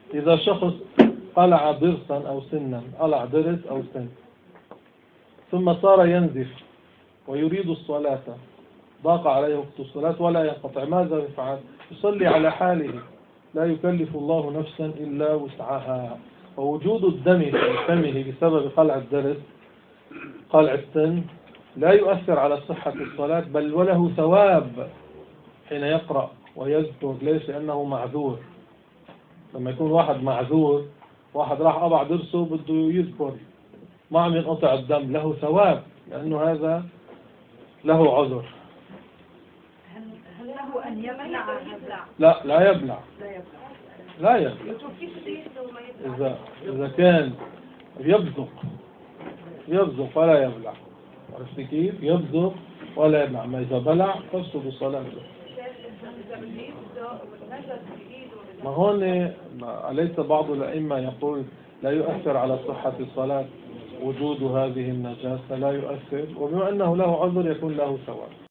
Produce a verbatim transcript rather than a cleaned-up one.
إذا شخص قلع ضرسا أو سنا، قلع ضرس أو سن، ثم صار ينزف ويريد الصلاة، ضاق عليه وقت الصلاة ولا ينقطع، ماذا يفعل؟ يصلي على حاله، لا يكلف الله نفسا إلا وسعها. ووجود الدم في فمه بسبب قلع الضرس، قلع السن، لا يؤثر على صحة الصلاة، بل وله ثواب حين يقرأ ويذكر. ليش؟ لأنه معذور. لما يكون واحد معذور، واحد راح أضع ضرسه بده يذكر، ما عم ينقطع الدم، له ثواب لأنه هذا له عذر. هل له أن يبلع؟ لا، لا يبلع، لا يبلع. إذا إذا كان يبزق يبزق ولا يبلع، عرفت كيف؟ يبزق ولا يبلع، ما إذا بلع تفسد الصلاة. ما هون أليس بعض الأئمة يقول لا يؤثر على صحة الصلاة وجود هذه النجاسة؟ لا يؤثر، وبما أنه له عذر يكون له ثواب.